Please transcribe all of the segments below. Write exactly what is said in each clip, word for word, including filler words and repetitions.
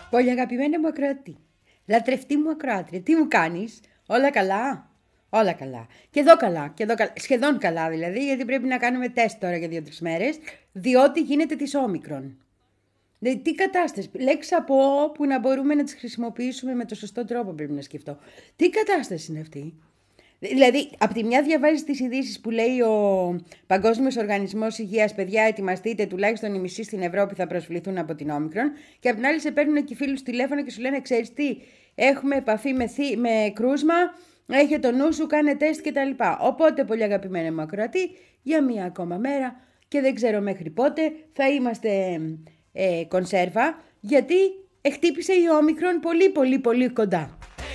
Πολύ αγαπημένη μου ακροατή. Λατρευτή μου ακροάτρια. Τι μου κάνεις? Όλα καλά? Όλα καλά. Και εδώ καλά. Και εδώ καλά. Σχεδόν καλά δηλαδή, γιατί πρέπει να κάνουμε τεστ τώρα για δύο-τρεις μέρες, διότι γίνεται της όμικρον. Δηλαδή, τι κατάσταση. Λέξεις από που να μπορούμε να τις χρησιμοποιήσουμε με το σωστό τρόπο, πρέπει να σκεφτώ. Τι κατάσταση είναι αυτή? Δηλαδή, από τη μια διαβάζεις τις ειδήσεις που λέει ο Παγκόσμιος Οργανισμός Υγείας, παιδιά, ετοιμαστείτε, τουλάχιστον οι μισοί στην Ευρώπη θα προσβληθούν από την όμικρον. Και από την άλλη, σε παίρνουν και φίλους τηλέφωνο και σου λένε: ξέρεις τι, έχουμε επαφή με, θύ, με κρούσμα, έχει το νου σου, κάνε τεστ κτλ. Οπότε, πολύ αγαπημένη μου ακροατή, για μία ακόμα μέρα και δεν ξέρω μέχρι πότε θα είμαστε ε, κονσέρβα, γιατί χτύπησε η όμικρον πολύ, πολύ, πολύ κοντά.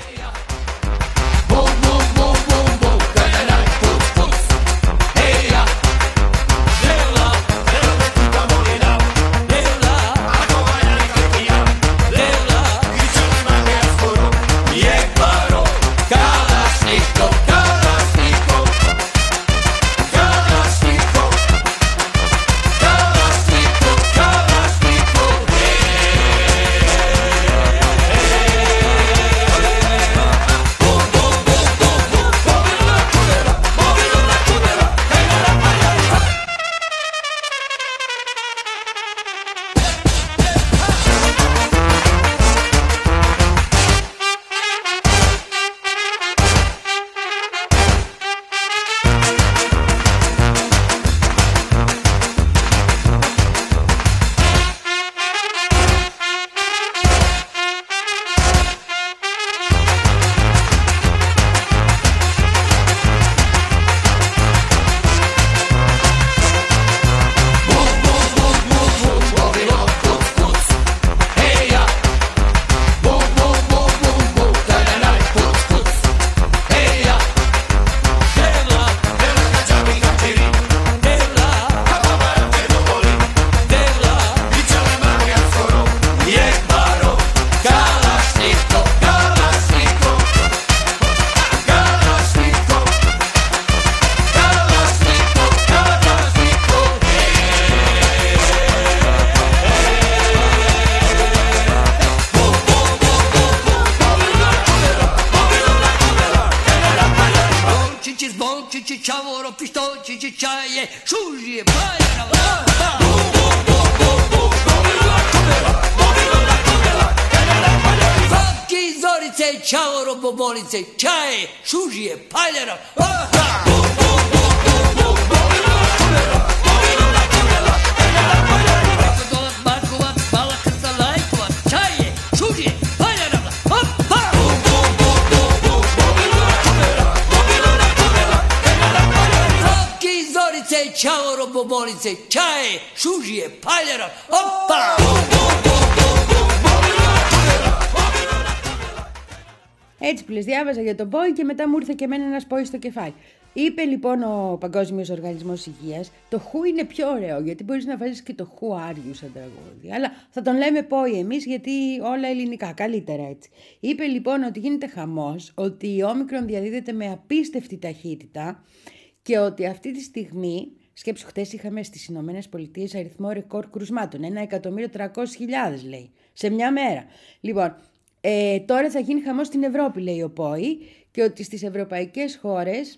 Έτσι που λες, διάβαζα για τον πόη και μετά μου ήρθε και εμένα ένας πόη στο κεφάλι. Είπε λοιπόν ο Παγκόσμιος Οργανισμός Υγείας, το χου είναι πιο ωραίο, γιατί μπορείς να βάζεις και το χου άριου σαν τραγούδι. Αλλά θα τον λέμε πόη εμείς, γιατί όλα ελληνικά, καλύτερα έτσι. Είπε λοιπόν ότι γίνεται χαμός, ότι η όμικρον διαδίδεται με απίστευτη ταχύτητα και ότι αυτή τη στιγμή, σκέψου, χτες είχαμε στις Ηνωμένες Πολιτείες αριθμό ρεκόρ κρουσμάτων, ένα εκατομμύριο τριακόσιες χιλιάδες λέει, σε μια μέρα. Λοιπόν, Ε, τώρα θα γίνει χαμός στην Ευρώπη, λέει ο πόη, και ότι στις ευρωπαϊκές χώρες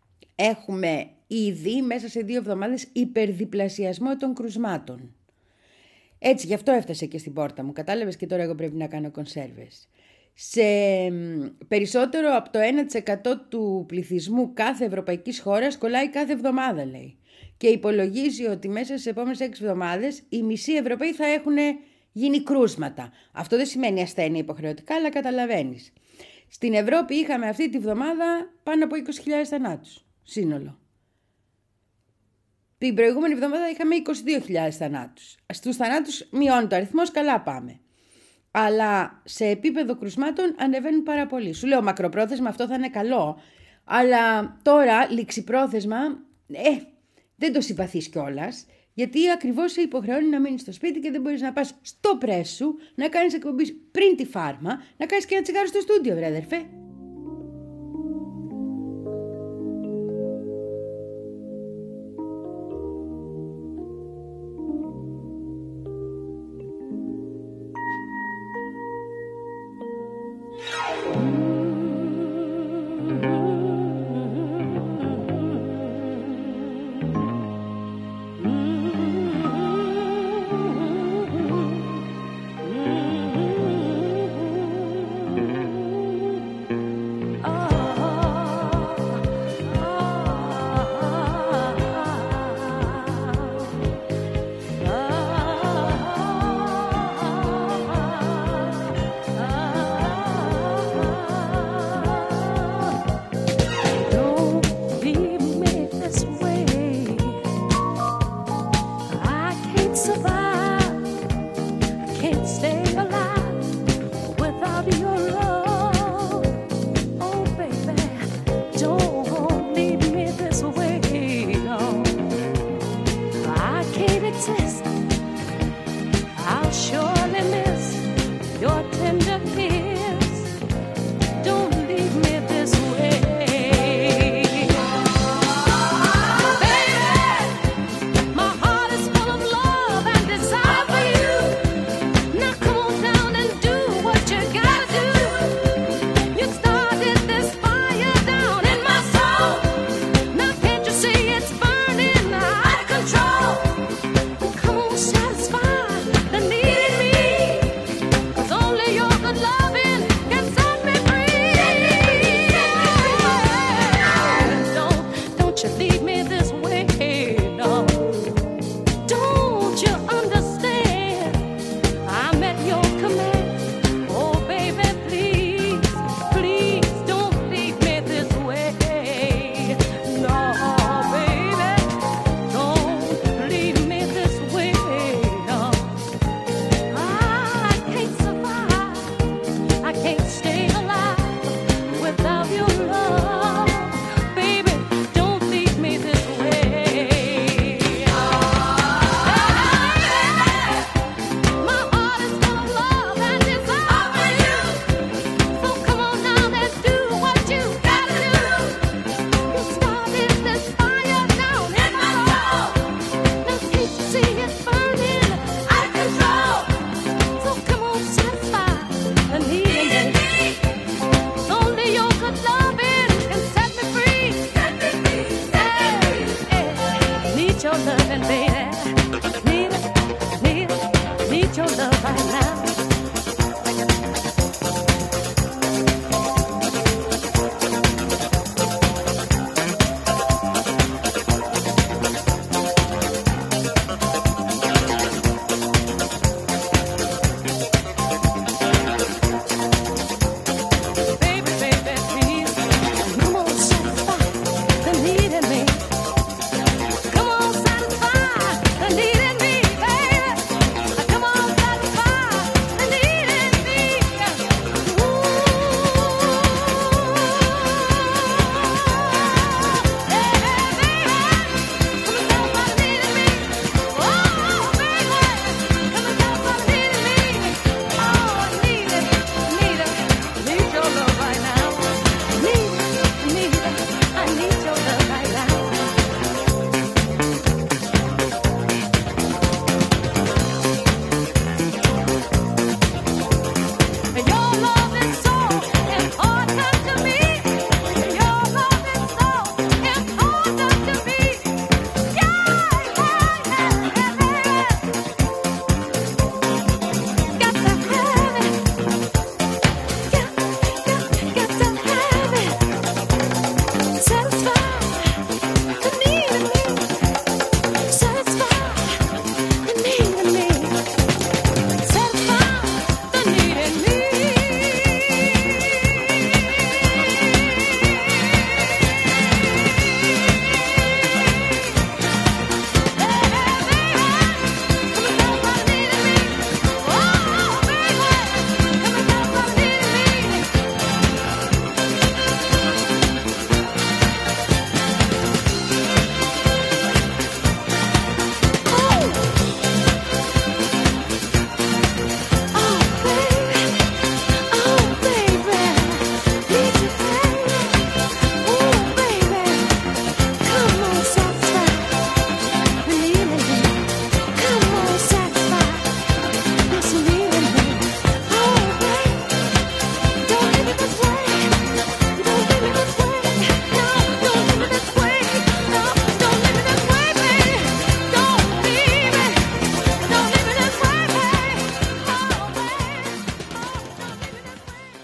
έχουμε ήδη μέσα σε δύο εβδομάδες υπερδιπλασιασμό των κρουσμάτων. Έτσι, γι' αυτό έφτασε και στην πόρτα μου. Κατάλαβες, και τώρα εγώ πρέπει να κάνω κονσέρβες. Σε περισσότερο από το ένα τοις εκατό του πληθυσμού κάθε ευρωπαϊκής χώρας κολλάει κάθε εβδομάδα, λέει. Και υπολογίζει ότι μέσα στις επόμενες έξι εβδομάδες οι μισοί Ευρωπαίοι θα έχουν γίνει κρούσματα. Αυτό δεν σημαίνει ασθένεια υποχρεωτικά, αλλά καταλαβαίνεις. Στην Ευρώπη είχαμε αυτή τη βδομάδα πάνω από είκοσι χιλιάδες θανάτους, σύνολο. Την προηγούμενη εβδομάδα είχαμε είκοσι δύο χιλιάδες θανάτους. Στους θανάτους μειώνει το αριθμός, καλά πάμε. Αλλά σε επίπεδο κρουσμάτων ανεβαίνουν πάρα πολύ. Σου λέω, μακροπρόθεσμα αυτό θα είναι καλό, αλλά τώρα ληξιπρόθεσμα, ε, δεν το συμπαθείς κιόλας. Γιατί ακριβώς σε υποχρεώνει να μείνεις στο σπίτι και δεν μπορείς να πας στο πρέσ σου, να κάνεις εκπομπή πριν τη φάρμα, να κάνεις και ένα τσιγάρο στο στούντιο, βρε αδερφέ. can't stay alive without your love. Oh, baby, don't leave me this way. No, I can't exist. I'll surely miss your tender kiss. Don't leave me this way.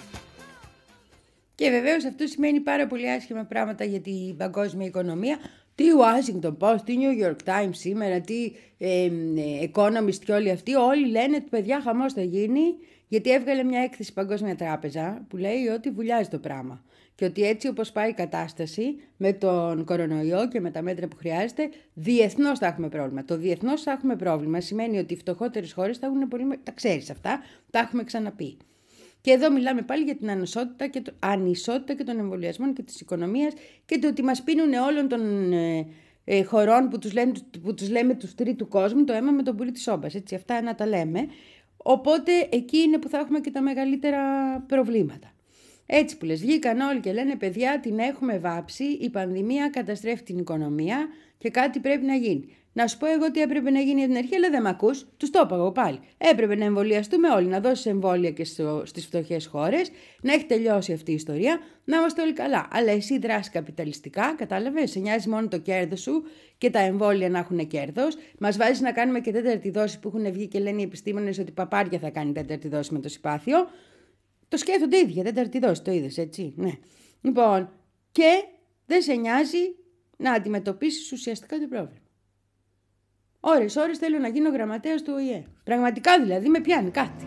Και βεβαίως αυτό σημαίνει πάρα πολύ άσχημα πράγματα για την παγκόσμια οικονομία. Τι Washington Post, τι New York Times σήμερα, τι ε, ε, Economist και όλοι αυτοί, όλοι λένε ότι παιδιά χαμός θα γίνει, γιατί έβγαλε μια έκθεση η Παγκόσμια Τράπεζα που λέει ότι βουλιάζει το πράγμα. Και ότι έτσι όπως πάει η κατάσταση με τον κορονοϊό και με τα μέτρα που χρειάζεται, διεθνώς θα έχουμε πρόβλημα. Το διεθνώς θα έχουμε πρόβλημα σημαίνει ότι οι φτωχότερες χώρες θα έχουν πολύ... Τα ξέρεις αυτά, τα έχουμε ξαναπεί. Και εδώ μιλάμε πάλι για την ανισότητα και, το... ανισότητα και των εμβολιασμών και της οικονομίας και το ότι μας πίνουν όλων των ε, ε, χωρών που τους, λένε, που τους λέμε τους τρίτου κόσμου το αίμα με τον πουρί της σόμπας. Έτσι, αυτά να τα λέμε. Οπότε εκεί είναι που θα έχουμε και τα μεγαλύτερα προβλήματα. Έτσι που λες, βγήκαν όλοι και λένε παιδιά την έχουμε βάψει, η πανδημία καταστρέφει την οικονομία και κάτι πρέπει να γίνει. Να σου πω εγώ τι έπρεπε να γίνει για την αρχή, αλλά δεν με ακούς, τους το είπα εγώ πάλι. Έπρεπε να εμβολιαστούμε όλοι, να δώσεις εμβόλια και στο, στις φτωχές χώρες, να έχει τελειώσει αυτή η ιστορία, να είμαστε όλοι καλά. Αλλά εσύ δράσει καπιταλιστικά, κατάλαβες, σε νοιάζει μόνο το κέρδος σου και τα εμβόλια να έχουν κέρδος. Μας βάζεις να κάνουμε και τέταρτη δόση που έχουν βγει και λένε οι επιστήμονες ότι παπάρια θα κάνει τέταρτη δόση με το συμπάθειο. Το σκέφτονται ήδη για τέταρτη δόση, το είδες έτσι, ναι. Λοιπόν, και δεν σε νοιάζει να αντιμετωπίσεις ουσιαστικά το πρόβλημα. Ώρες, ώρες θέλω να γίνω γραμματέας του Ο Η Ε. Πραγματικά δηλαδή με πιάνει κάτι.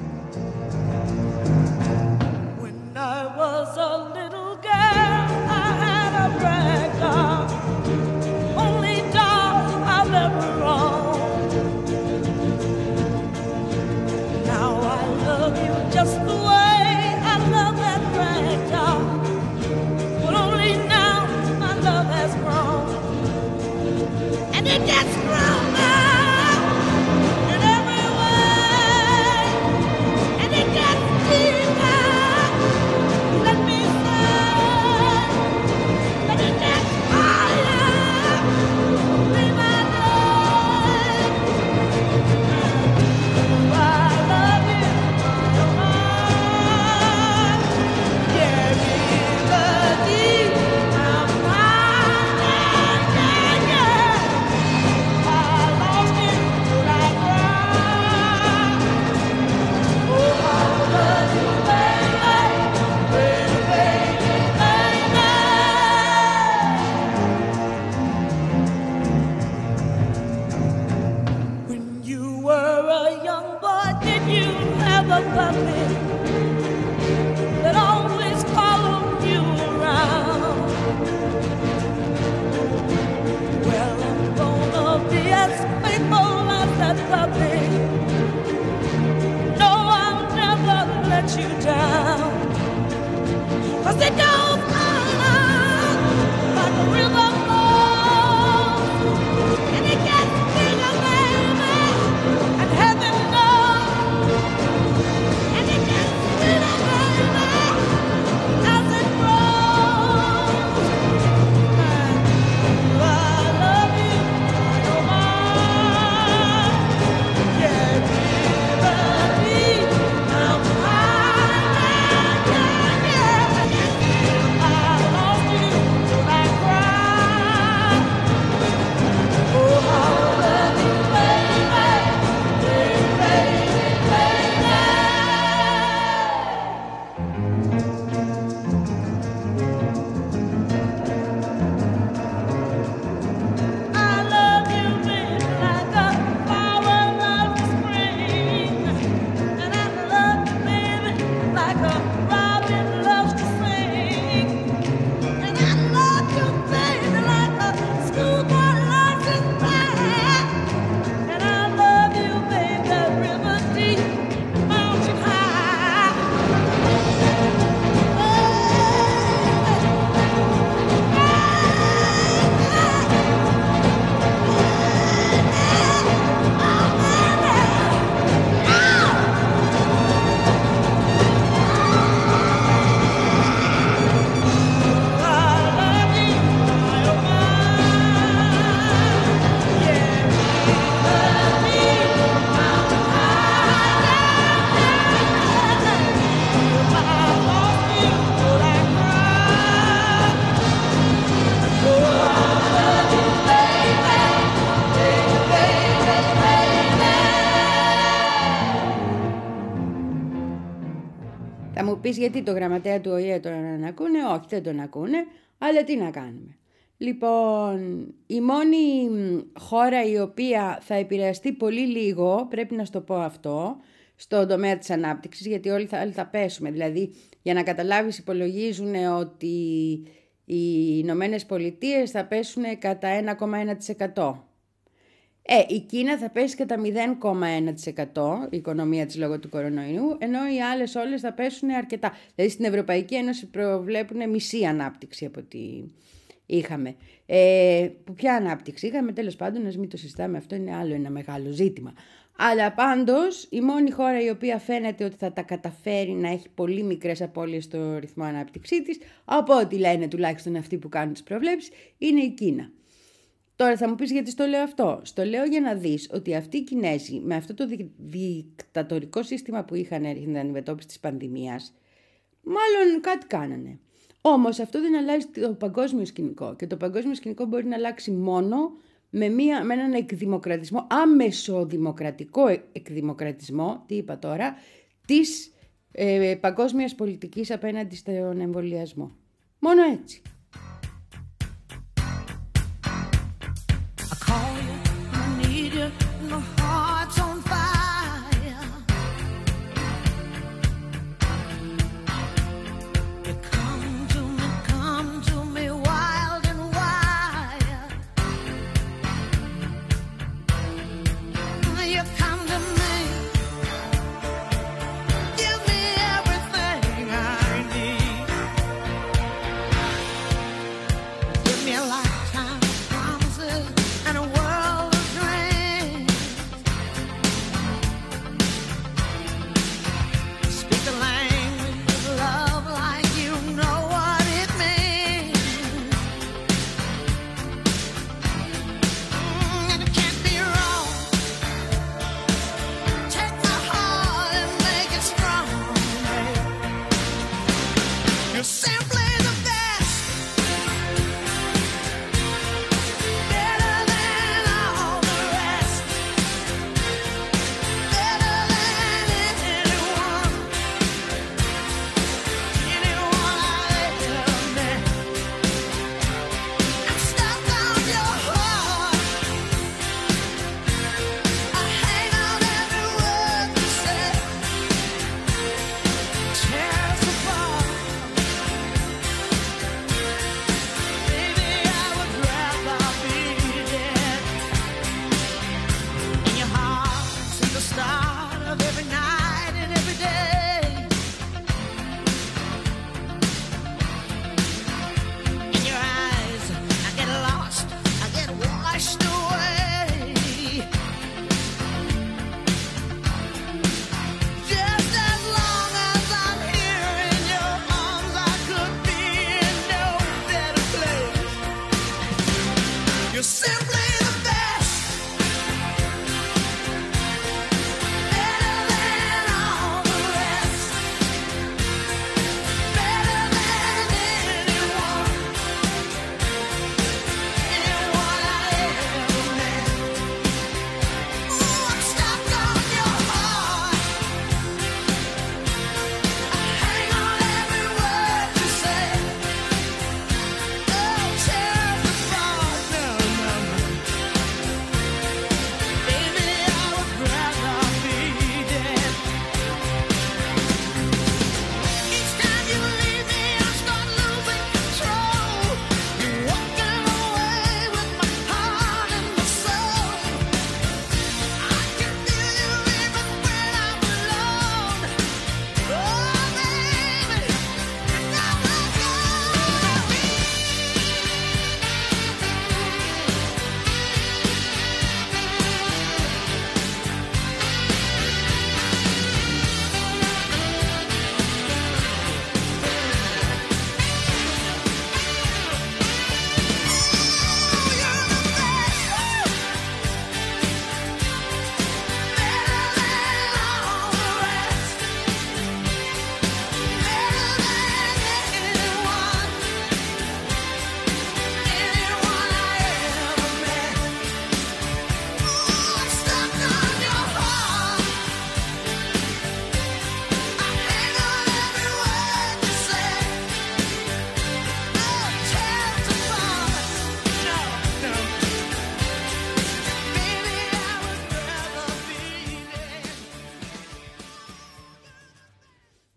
When I was a little girl, I had a rag doll, only doll I've ever owned. Now I love you just the way I love that rag doll, but only now my love has grown, and it gets stronger in every way, and it gets deeper. Let me say that it gets higher, be my name. I love you, oh my, yeah, the deep, I'm mine, yeah, yeah. I lost you, but I cried. Oh, I love you, baby, baby, baby, baby. When you were a young boy, did you have a puppy that always followed you around? Well, I'm gonna be as faithful as that puppy. No, I'll never let you down. 'Cause it goes on like a river flows, and it gets bigger, baby, and heaven knows, and it gets sweeter, baby, as it grows. I love you, oh my, yeah, baby, I'm high, yeah, yeah. I lost you, but I cried. Oh, I love you, baby, baby, baby, baby. I love you, baby, like a flower loves the spring, and I love you, baby, like a robin loves to sing, and I love you, baby, like a schoolboy loves his band, and I love you, baby, that river deep, mountain high. Θα μου πεις γιατί το γραμματέα του Ο Η Ε τον ακούνε, όχι δεν τον ακούνε, αλλά τι να κάνουμε. Λοιπόν, η μόνη χώρα η οποία θα επηρεαστεί πολύ λίγο, πρέπει να στο πω αυτό, στον τομέα της ανάπτυξης, γιατί όλοι θα, όλοι θα πέσουμε. Δηλαδή, για να καταλάβεις, υπολογίζουν ότι οι Ηνωμένες Πολιτείες θα πέσουν κατά ένα κόμμα ένα τοις εκατό. Ε, η Κίνα θα πέσει κατά μηδέν κόμμα ένα τοις εκατό η οικονομία της λόγω του κορονοϊού, ενώ οι άλλες όλες θα πέσουν αρκετά. Δηλαδή στην Ευρωπαϊκή Ένωση προβλέπουν μισή ανάπτυξη από ό,τι είχαμε. Ε, ποια ανάπτυξη είχαμε, τέλος πάντων, να μην το συζητάμε, αυτό είναι άλλο ένα μεγάλο ζήτημα. Αλλά πάντως η μόνη χώρα η οποία φαίνεται ότι θα τα καταφέρει να έχει πολύ μικρές απώλειες στο ρυθμό ανάπτυξή της, από ό,τι λένε τουλάχιστον αυτοί που κάνουν τις προβλέψεις, είναι η Κίνα. Τώρα θα μου πεις γιατί στο λέω αυτό. Στο λέω για να δεις ότι αυτοί οι Κινέζοι με αυτό το δι... δικτατορικό σύστημα που είχαν για την αντιμετώπιση της πανδημίας, μάλλον κάτι κάνανε. Όμως αυτό δεν αλλάζει το παγκόσμιο σκηνικό και το παγκόσμιο σκηνικό μπορεί να αλλάξει μόνο με, μια, με έναν εκδημοκρατισμό, άμεσο δημοκρατικό εκδημοκρατισμό, τι είπα τώρα, της ε, παγκόσμιας πολιτικής απέναντι στον εμβολιασμό. Μόνο έτσι.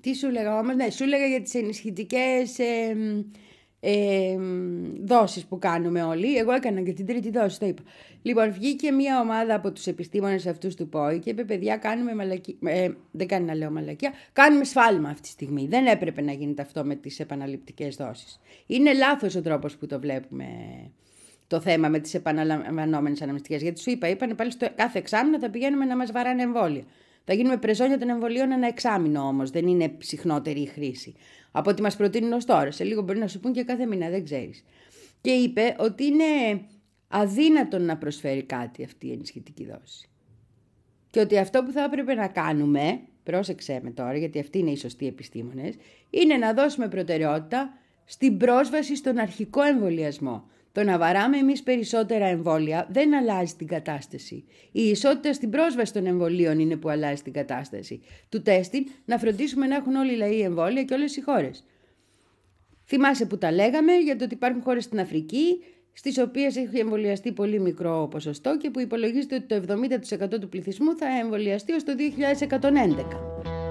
Τι σου έλεγα όμως, ναι, σου έλεγα για τις ενισχυτικές ε, ε, δόσεις που κάνουμε όλοι. Εγώ έκανα και την τρίτη δόση, το είπα. Λοιπόν, βγήκε μια ομάδα από τους επιστήμονες αυτούς του ΠΟΗ και είπε, παιδιά, κάνουμε μαλακία. Ε, δεν κάνει να λέω μαλακία. Κάνουμε σφάλμα αυτή τη στιγμή. Δεν έπρεπε να γίνεται αυτό με τις επαναληπτικές δόσεις. Είναι λάθος ο τρόπος που το βλέπουμε το θέμα με τις επαναλαμβανόμενες αναμνηστικές. Γιατί σου είπα, είπανε πάλι στο κάθε εξάμηνο θα πηγαίνουμε να μας βαράνε εμβόλια. Θα γίνουμε πρεζόνια των εμβολίων ένα εξάμηνο όμως, δεν είναι συχνότερη η χρήση. Από ό,τι μας προτείνουν ως τώρα. Σε λίγο μπορεί να σου πούν και κάθε μήνα, δεν ξέρεις. Και είπε ότι είναι αδύνατον να προσφέρει κάτι αυτή η ενισχυτική δόση. Και ότι αυτό που θα έπρεπε να κάνουμε, πρόσεξέ με τώρα, γιατί αυτοί είναι οι σωστοί επιστήμονες, είναι να δώσουμε προτεραιότητα στην πρόσβαση στον αρχικό εμβολιασμό. Το να βαράμε εμείς περισσότερα εμβόλια δεν αλλάζει την κατάσταση. Η ισότητα στην πρόσβαση των εμβολίων είναι που αλλάζει την κατάσταση. Του τέστην να φροντίσουμε να έχουν όλοι οι λαοί εμβόλια και όλες οι χώρες. Θυμάσαι που τα λέγαμε για το ότι υπάρχουν χώρες στην Αφρική, στις οποίες έχει εμβολιαστεί πολύ μικρό ποσοστό και που υπολογίζεται ότι το εβδομήντα τοις εκατό του πληθυσμού θα εμβολιαστεί ως το δύο χιλιάδες εκατόν έντεκα.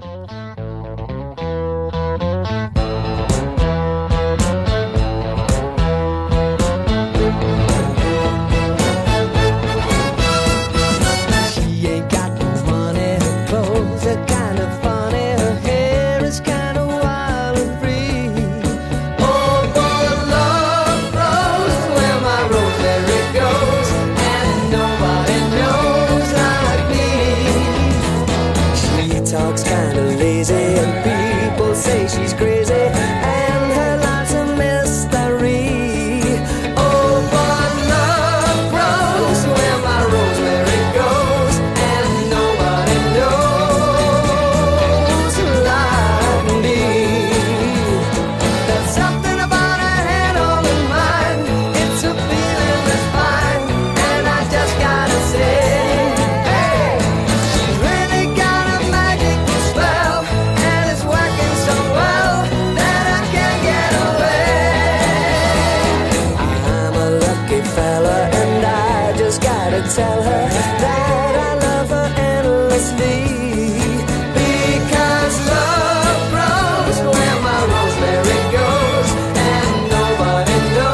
Tell her that I love her endlessly, because love grows where my rosemary goes, and nobody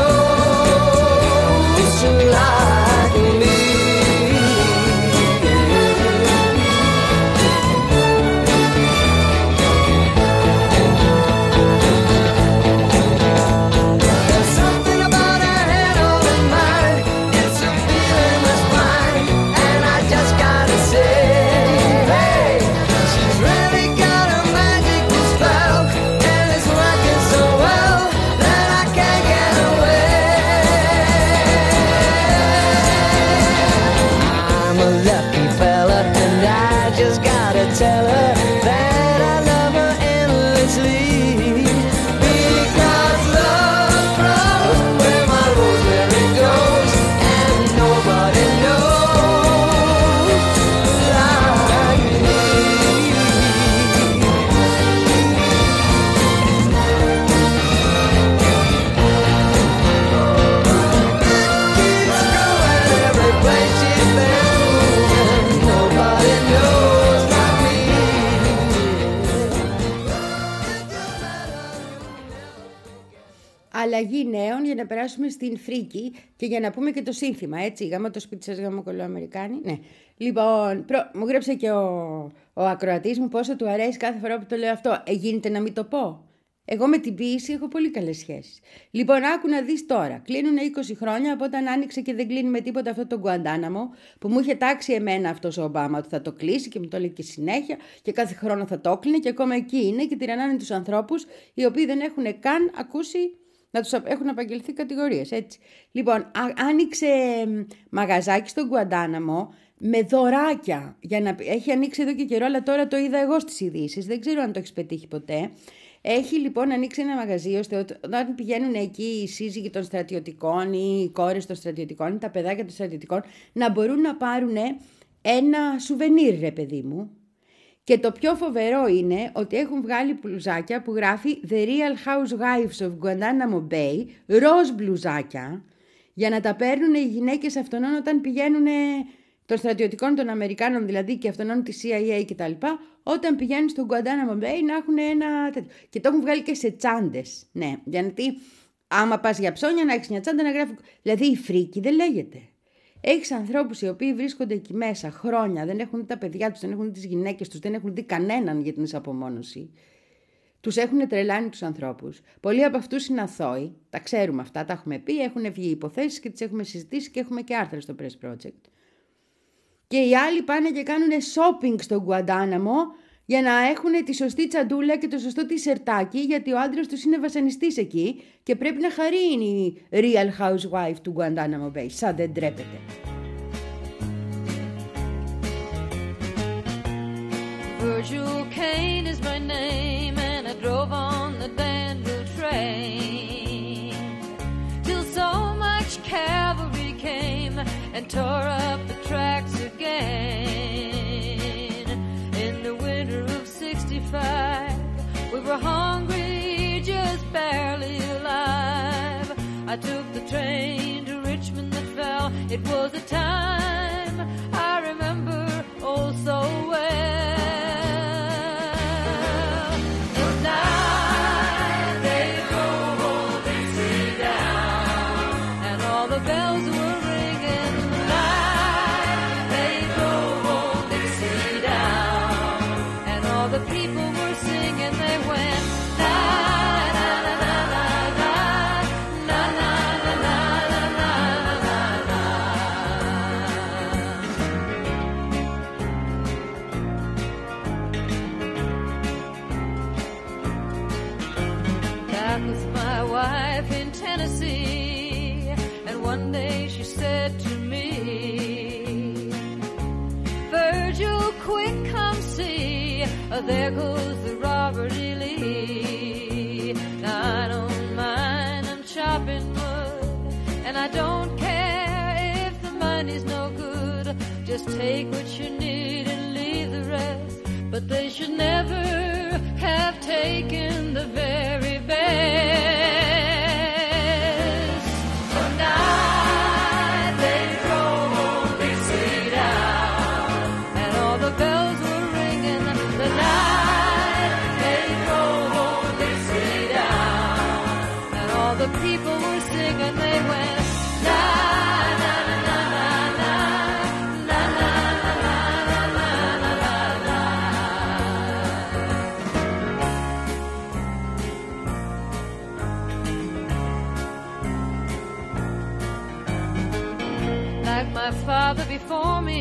knows like me. There's something about her head on her mind. It's a feeling that's mine, and I just gotta say, hey, she's really got a magical spell, and it's working so well that I can't get away. I'm a lucky fella, and I just gotta tell her that I love her endlessly, because love grows where my rosemary goes, and nobody knows like me. Keeps growing every place she's been, and nobody knows like me. Αλλαγή νέων για να περάσουμε στην φρίκη και για να πούμε και το σύνθημα, έτσι. Γάμα το σπίτι σας, γάμα κολλό Αμερικάνοι. Ναι. Λοιπόν, προ... μου γράψε και ο, ο ακροατής μου πόσο του αρέσει κάθε φορά που το λέω αυτό. Ε, γίνεται να μην το πω. Εγώ με την ποίηση έχω πολύ καλές σχέσεις. Λοιπόν, άκου να δεις τώρα. Κλείνουν είκοσι χρόνια από όταν άνοιξε και δεν κλείνει με τίποτα αυτό το Γκουαντάναμο που μου είχε τάξει εμένα αυτός ο Ομπάμα ότι θα το κλείσει και μου το λέει και συνέχεια και κάθε χρόνο θα το κλείνει και ακόμα εκεί είναι και τυραννάνε τους ανθρώπους οι οποίοι δεν έχουν καν ακούσει να τους έχουν απαγγελθεί κατηγορίες, έτσι. Λοιπόν, α, άνοιξε μαγαζάκι στο Γκουαντάναμο με δωράκια. Για να... Έχει ανοίξει εδώ και καιρό, αλλά τώρα το είδα εγώ στις ειδήσεις. Δεν ξέρω αν το έχεις πετύχει ποτέ. Έχει λοιπόν ανοίξει ένα μαγαζί ώστε όταν πηγαίνουν εκεί οι σύζυγοι των στρατιωτικών ή οι κόρες των στρατιωτικών ή τα παιδάκια των στρατιωτικών να μπορούν να πάρουν ένα σουβενίρ, ρε παιδί μου. Και το πιο φοβερό είναι ότι έχουν βγάλει μπλουζάκια που γράφει The Real Housewives of Guantanamo Bay, ροζ μπλουζάκια, για να τα παίρνουν οι γυναίκες αυτών όταν πηγαίνουν των στρατιωτικών των Αμερικάνων, δηλαδή και αυτών της σι άι έι κτλ., όταν πηγαίνουν στο Guantanamo Bay να έχουν ένα τέτοιο. Και το έχουν βγάλει και σε τσάντες. Ναι, γιατί άμα πας για ψώνια να έχεις μια τσάντα να γράφει. Δηλαδή η φρίκη δεν λέγεται. Έχεις ανθρώπους οι οποίοι βρίσκονται εκεί μέσα χρόνια, δεν έχουν τα παιδιά τους, δεν έχουν τις γυναίκες τους, δεν έχουν δει κανέναν για την απομόνωση. Τους έχουν τρελάνει τους ανθρώπους. Πολλοί από αυτούς είναι αθώοι, τα ξέρουμε αυτά, τα έχουμε πει, έχουν βγει υποθέσεις και τις έχουμε συζητήσει και έχουμε και άρθρα στο Press Project. Και οι άλλοι πάνε και κάνουν shopping στο Γκουαντάναμο για να έχουν τη σωστή τσαντούλα και το σωστό τισερτάκι, γιατί ο άντρας τους είναι βασανιστής εκεί και πρέπει να χαρεί η real housewife του Guantanamo Bay. Σαν δεν τρέπεται. Virgil Kane is my name, and I drove on the Danville train till so much cavalry came and tore up the tracks again. In the winter of sixty-five, we were hungry, just barely alive. I took the train to Richmond that fell. It was a time I remember oh so well. There goes the Robert E. Lee. Now I don't mind, I'm chopping wood, and I don't care if the money's no good. Just take what you need and leave the rest. But they should never have taken the very best. Tonight they drove old Dixie down, and all the bells were ringing. The night they drove old Dixie down, and all the people were singing. They went la la la la la la la la la la la. Like my father before me,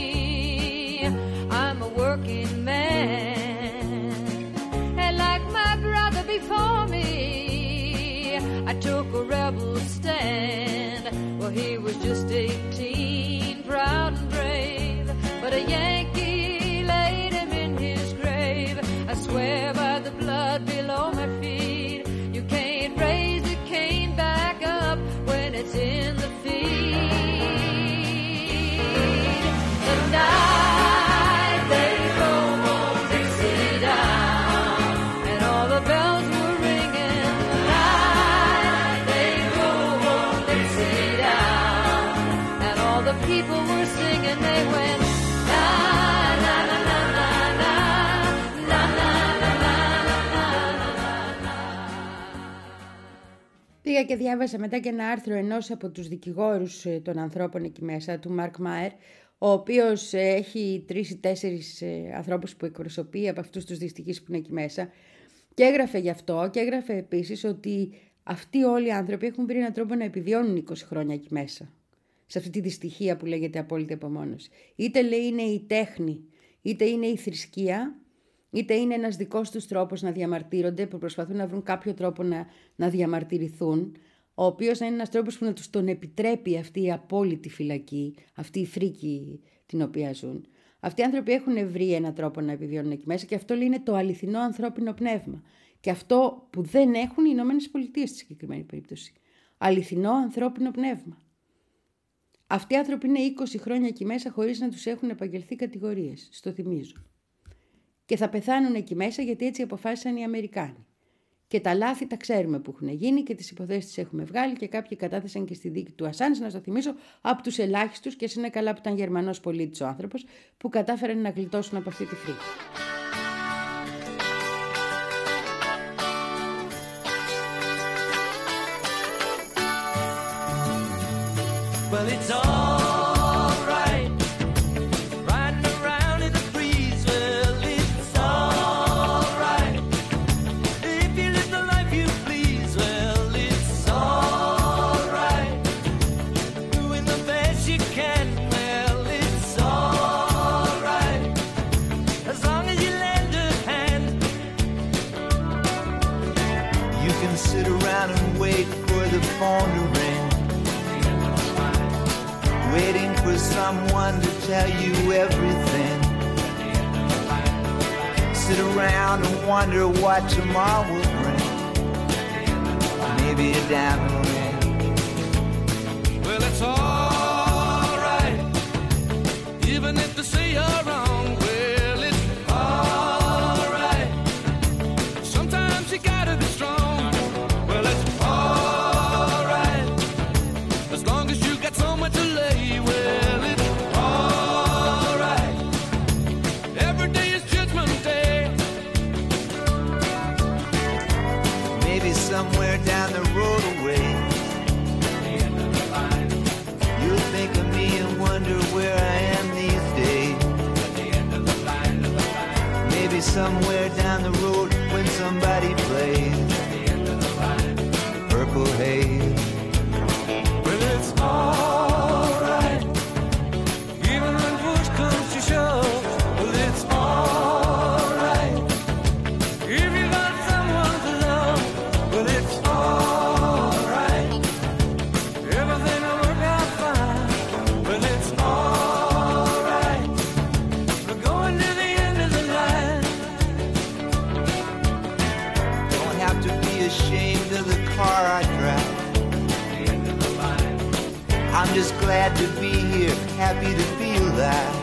I'm a working man, and like my brother before me, I took a rebel stand. Well, he was just eighteen, proud and brave, but a Yankee laid him in his grave. I swear by the blood below my feet, you can't raise the cane back up when it's in the feed. The night they drove old Dixie down, and all the bells were ringing. The night they drove old Dixie down, and all the people were singing. They went la la la la la la la la la la la. Πήγα και διάβασα μετά και ένα άρθρο ενός από τους δικηγόρους ε, των ανθρώπων εκεί μέσα, του Μαρκ Μάερ, ο οποίος ε, έχει τρεις ή τέσσερις ε, ανθρώπους που εκπροσωπεί από αυτούς τους δυστυχείς που είναι εκεί μέσα, και έγραφε γι' αυτό και έγραφε επίσης ότι αυτοί όλοι οι άνθρωποι έχουν βρει έναν τρόπο να επιβιώνουν είκοσι χρόνια εκεί μέσα, σε αυτή τη δυστυχία που λέγεται απόλυτη απομόνωση. Είτε λέει είναι η τέχνη, είτε είναι η θρησκεία, είτε είναι ένας δικός τους τρόπος να διαμαρτύρονται, που προσπαθούν να βρουν κάποιο τρόπο να, να διαμαρτυρηθούν, ο οποίος να είναι ένας τρόπος που να τους τον επιτρέπει αυτή η απόλυτη φυλακή, αυτή η φρίκη την οποία ζουν. Αυτοί οι άνθρωποι έχουν βρει έναν τρόπο να επιβιώνουν εκεί μέσα, και αυτό λέει είναι το αληθινό ανθρώπινο πνεύμα. Και αυτό που δεν έχουν οι Ηνωμένες Πολιτείες στη συγκεκριμένη περίπτωση. Αληθινό ανθρώπινο πνεύμα. Αυτοί οι άνθρωποι είναι είκοσι χρόνια εκεί μέσα χωρίς να τους έχουν επαγγελθεί κατηγορίες. Στο θυμίζω. Και θα πεθάνουν εκεί μέσα γιατί έτσι αποφάσισαν οι Αμερικάνοι. Και τα λάθη τα ξέρουμε που έχουν γίνει και τις υποθέσεις τις έχουμε βγάλει και κάποιοι κατάθεσαν και στη δίκη του Ασάνζ, να στο θυμίσω, από τους ελάχιστους, και είναι καλά που ήταν Γερμανός πολίτης ο άνθρωπος, που κατάφεραν να γλιτώσουν από αυτή τη φρίκη. Well, it's all right, riding around in the breeze. Well, it's all right, if you live the life you please. Well, it's all right, doing the best you can. Well, it's all right, as long as you lend a hand. You can sit around and wait for the phone to ring, waiting for someone to tell you everything. Sit around and wonder what tomorrow will bring. Maybe a diamond ring. Well, it's all right, even if they say you're wrong. Well, it's all right, sometimes you gotta be strong. Well, it's all right, as long as you got someone to lay. Well, it's all right, every day is Judgment Day. Maybe somewhere down the road away, you'll think of me and wonder where I am these days. Maybe somewhere down the road when somebody plays Purple Haze. Well, it's all right, even when push comes to shove. Well, it's all right, if you got someone to love. Well, it's all right, everything will work out fine. Well, it's all right, we're going to the end of the line. Don't have to be ashamed of the car I drive. I'm just glad to be here, happy to be alive.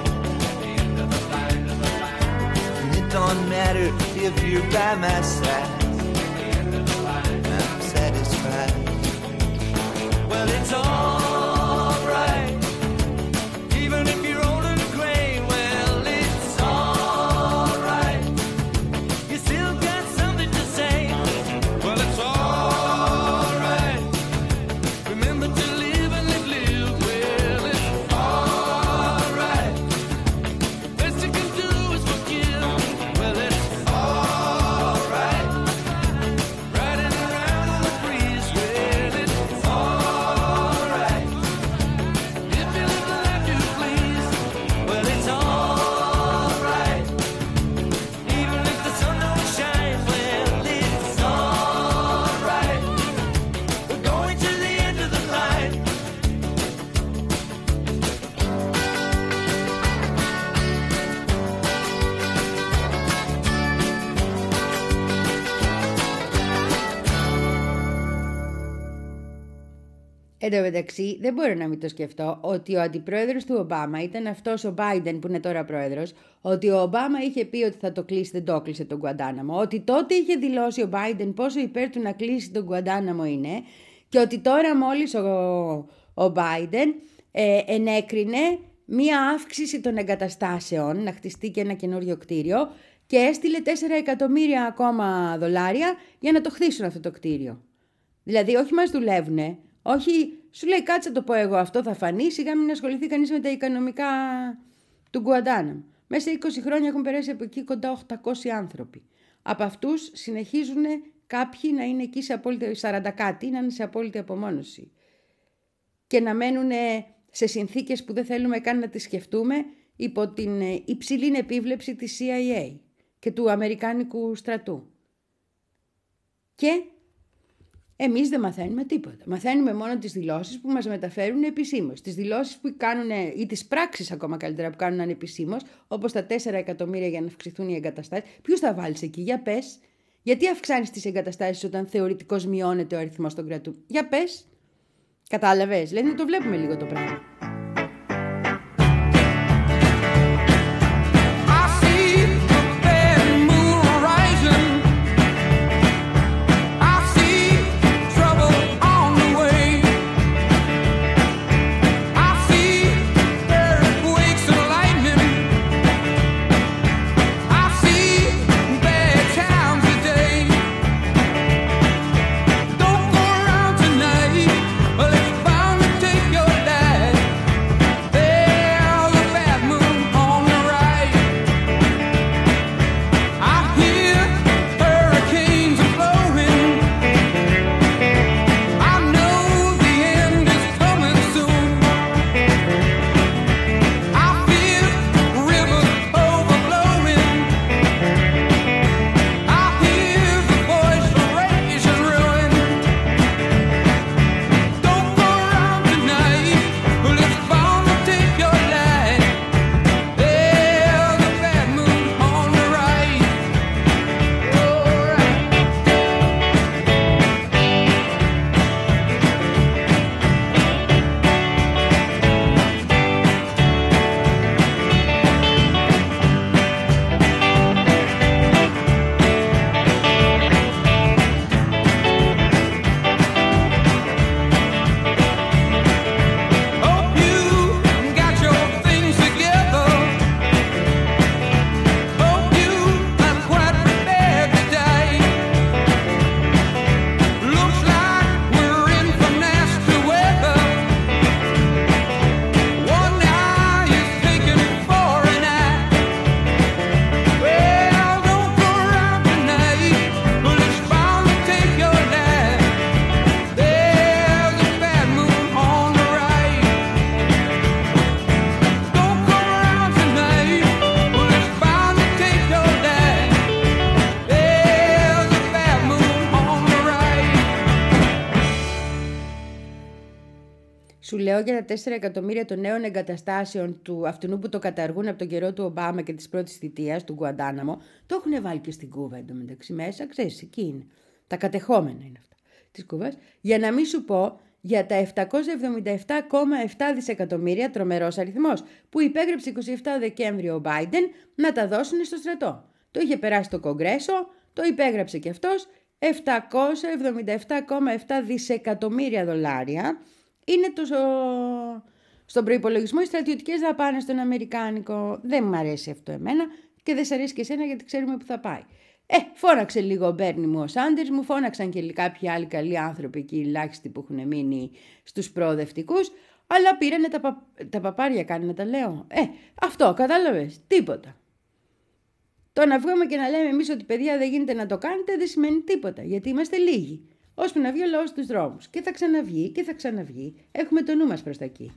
And it don't matter if you're by my side, I'm satisfied. Well, it's all right, even if you're old and gray. Well, it's all right, you still got something to say. Well, it's all right, remember to live and live, live. Well, it's all right, best you can do is forgive. Well, it's all right, riding around in the breeze. Well, it's all right, if you live the life you please. Well, it's all right, even if the sun don't shine. Well, it's all right, we're going to the end of the line. Εν τω μεταξύ, δεν μπορώ να μην το σκεφτώ ότι ο αντιπρόεδρος του Ομπάμα ήταν αυτός ο Biden που είναι τώρα πρόεδρος, ότι ο Ομπάμα είχε πει ότι θα το κλείσει, δεν το κλείσε τον Γκουαντάναμο, ότι τότε είχε δηλώσει ο Biden πόσο υπέρ του να κλείσει τον Γκουαντάναμο είναι, και ότι τώρα μόλις ο, ο Biden ε, ενέκρινε μία αύξηση των εγκαταστάσεων, να χτιστεί και ένα καινούριο κτίριο, και έστειλε τέσσερα εκατομμύρια ακόμα δολάρια για να το χτίσουν αυτό το κτίριο. Δηλαδή, όχι μας δουλεύουνε, όχι, σου λέει κάτσε να το πω εγώ, αυτό θα φανεί, σιγά μην ασχοληθεί κανείς με τα οικονομικά του Γκουαντάναμο. Μέσα σε είκοσι χρόνια έχουν περάσει από εκεί κοντά οκτακόσιοι άνθρωποι. Από αυτούς συνεχίζουν κάποιοι να είναι εκεί σε απόλυτη, σαράντα κάτι, να είναι σε απόλυτη απομόνωση. Και να μένουν σε συνθήκες που δεν θέλουμε καν να τις σκεφτούμε, υπό την υψηλή επίβλεψη της σι άι έι και του Αμερικάνικου στρατού. Και εμείς δεν μαθαίνουμε τίποτα. Μαθαίνουμε μόνο τις δηλώσεις που μας μεταφέρουν επισήμως. Τις δηλώσεις που κάνουν, ή τις πράξεις ακόμα καλύτερα που κάνουν ανεπισήμως, όπως τα τέσσερα εκατομμύρια για να αυξηθούν οι εγκαταστάσεις. Ποιους θα βάλεις εκεί, για πες. Γιατί αυξάνεις τις εγκαταστάσεις όταν θεωρητικώς μειώνεται ο αριθμός των κρατών. Για πες. Κατάλαβες. Λένε το βλέπουμε λίγο το πράγμα. λέω για τα τέσσερα εκατομμύρια των νέων εγκαταστάσεων του αυτού που το καταργούν από τον καιρό του Ομπάμα και της πρώτης θητείας, του Γκουαντάναμο. Το έχουν βάλει και στην Κούβα εντωμεταξύ μέσα, ξέρεις, εκεί είναι. Τα κατεχόμενα είναι αυτά της Κούβας. Για να μην σου πω για τα επτακόσια εβδομήντα επτά κόμμα επτά δισεκατομμύρια, τρομερός αριθμός, που υπέγραψε εικοστή εβδόμη Δεκέμβρη ο Μπάιντεν να τα δώσουν στο στρατό. Το είχε περάσει το Κογκρέσο, το υπέγραψε και αυτός, επτακόσια εβδομήντα επτά κόμμα επτά δισεκατομμύρια δολάρια. Είναι το, στον προϋπολογισμό οι στρατιωτικές δαπάνες στον Αμερικάνικο. Δεν μου αρέσει αυτό εμένα και δεν σ' αρέσει και εσένα γιατί ξέρουμε που θα πάει. Ε, φώναξε λίγο ο Μπέρνι μου, ο Σάντερς μου, φώναξαν και κάποιοι άλλοι καλοί άνθρωποι εκεί, ελάχιστοι που έχουν μείνει στους προοδευτικούς, αλλά πήρανε τα, πα... τα παπάρια, κάνει να τα λέω. Ε, αυτό, κατάλαβες, τίποτα. Το να βγούμε και να λέμε εμείς ότι παιδιά δεν γίνεται να το κάνετε δεν σημαίνει τίποτα, γιατί είμαστε λίγοι. Ώσπου να βγει ο λαός στους δρόμους. Και θα ξαναβγεί και θα ξαναβγεί. Έχουμε το νου μας προς τα εκεί.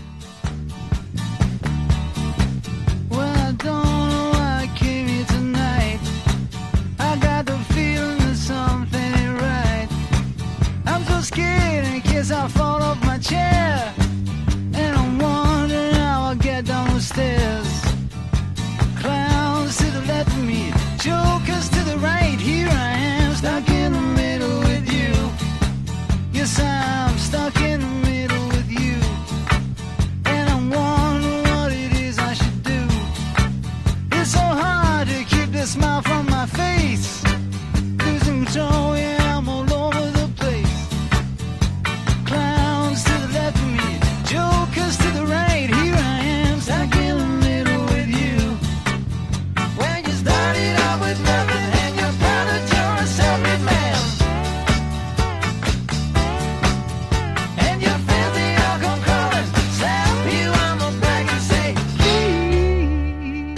Well, I don't know why I came here tonight. I got the feeling that something ain't right. I'm so scared in case I fall off my chair. And I'm wondering how I'll get down the stairs. Clowns to the left of me, jokers to the right. Here I am, stuck in the middle with you. Yes, I'm stuck in the middle with you. And I'm wondering what it is I should do. It's so hard to keep the smile from my face. Losing control, yeah, I'm all over the place. Clowns to the left of me, jokers to the right. Here I am, stuck in the middle with you. When you started out with nothing and you're proud that you're a self-made man. And your friends, they all come crawling, slap you on the back and say, please,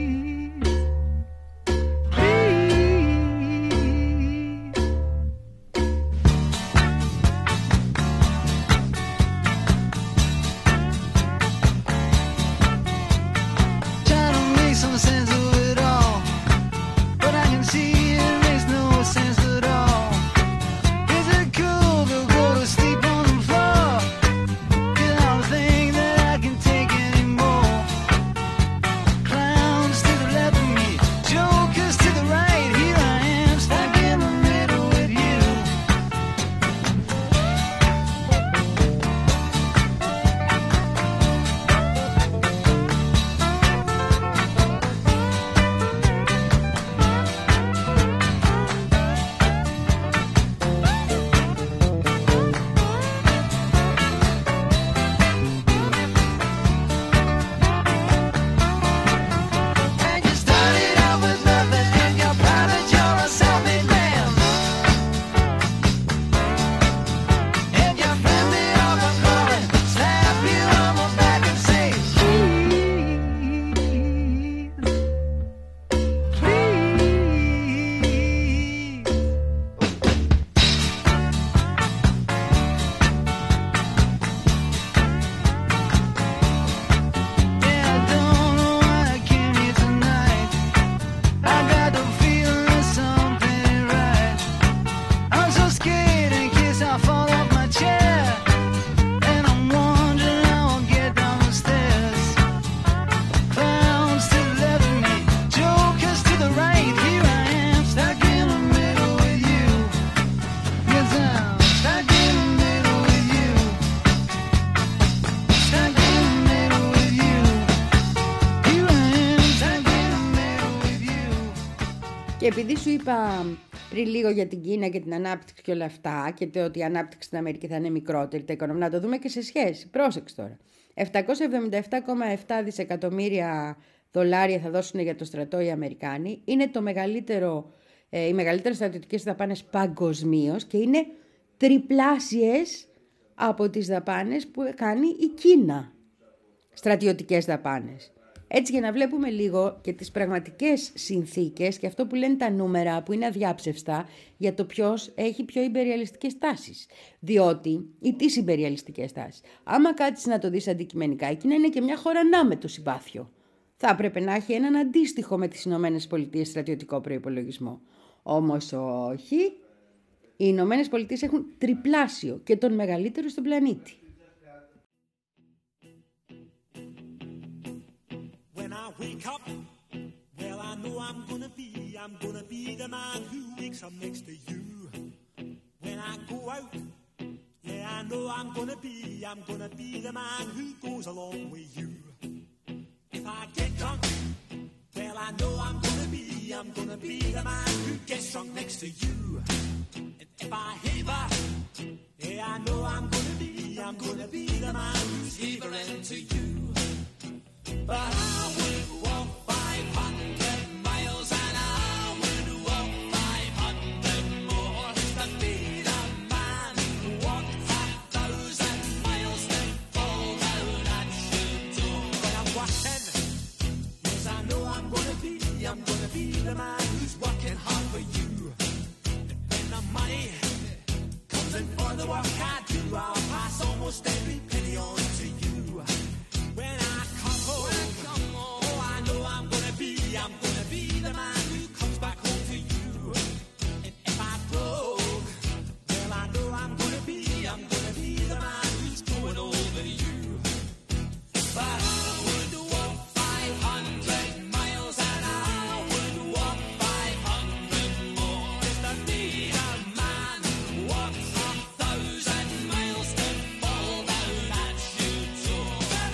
trying to make some sense of it all, but I can see it makes no sense at all. Is it cool to go to sleep on the floor? 'Cause I don't think that I can take anymore. Clowns to the left of me, jokers to the right. Here I am, stuck in the middle with you. And you started out with nothing and you're proud that you're a self-made man. And your friends, they all come calling, slap you on the back and say, please, please. Yeah, I don't know why I came here tonight. I got the feeling that something ain't right. I'm so scared in case I fall off my chair. And I'm wondering how I'll get down the stairs. Clowns to the left of me, jokers to the right. Here I am, stuck in the middle with you. Yes, I'm stuck in the middle with you. Stuck in the middle with you. Here I am, stuck in the middle with you. Και επειδή σου είπα πριν λίγο για την Κίνα και την ανάπτυξη και όλα αυτά, και το ότι η ανάπτυξη στην Αμερική θα είναι μικρότερη, τα οικονομικά, να το δούμε και σε σχέση. Πρόσεξε τώρα. επτακόσια εβδομήντα επτά κόμμα επτά δισεκατομμύρια δολάρια θα δώσουν για το στρατό οι Αμερικάνοι. Είναι το μεγαλύτερο, ε, οι μεγαλύτερες στρατιωτικές δαπάνες παγκοσμίως και είναι τριπλάσιες από τις δαπάνες που κάνει η Κίνα. Στρατιωτικές δαπάνες. Έτσι για να βλέπουμε λίγο και τις πραγματικές συνθήκες και αυτό που λένε τα νούμερα που είναι αδιάψευστα για το ποιος έχει πιο ιμπεριαλιστικές τάσεις. Διότι, ή τις ιμπεριαλιστικές τάσεις. Άμα κάτσεις να το δεις αντικειμενικά, εκείνα είναι και μια χώρα να με το συμπάθειο. Θα έπρεπε να έχει έναν αντίστοιχο με τις Ηνωμένες Πολιτείες στρατιωτικό προϋπολογισμό. Όμως όχι, οι Ηνωμένες Πολιτείες έχουν τριπλάσιο και τον μεγαλύτερο στον πλανήτη. wake up, well, I know I'm gonna be, I'm gonna be the man who wakes up next to you. When I go out, yeah, I know I'm gonna be, I'm gonna be the man who goes along with you. If I get drunk, well, I know I'm gonna be, I'm gonna be the man who gets drunk next to you. And if I haver, yeah, I know I'm gonna be, I'm gonna be the man who's havering to you. But I would walk five hundred miles and I would walk five hundred more to be the man who walked a thousand miles to fall down at your door. When I'm walking, yes, I know I'm gonna be, I'm gonna be the man who's working hard for you. And when the money comes in for the work I do, I'll pass almost every penny on to you. When I come home, oh, I know I'm gonna be, I'm gonna be the man who comes back home to you. And if I broke, well, I know I'm gonna be, I'm gonna be the man who's going over you. But I would walk five hundred miles and I would walk five hundred more just to be the man who walks a thousand miles to fall down at your door.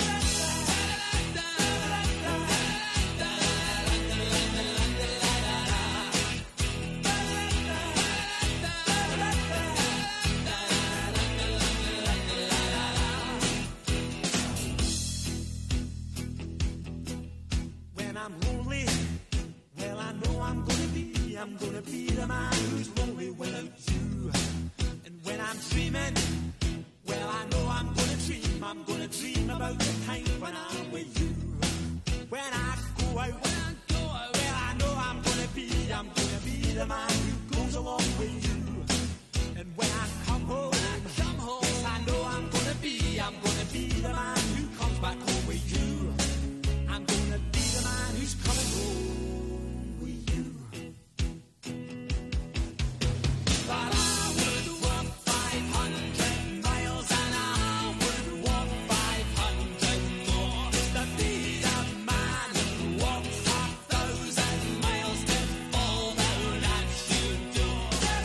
When I'm lonely, well, I know I'm gonna be, I'm gonna be the man who's lonely without you. And when I'm dreaming, well, I know I'm gonna dream, I'm gonna dream about the time when I'm with you. When I go out, when I go out, well, I know I'm gonna be, I'm gonna be the man who goes along with you. And when I come home, when I come home, yes, I know I'm gonna be, I'm gonna be the man who comes back home with you. I'm gonna be the man who's coming home with you. But I would walk five hundred miles and I would walk five hundred more just to be the man who walks a thousand miles to fall down at your door.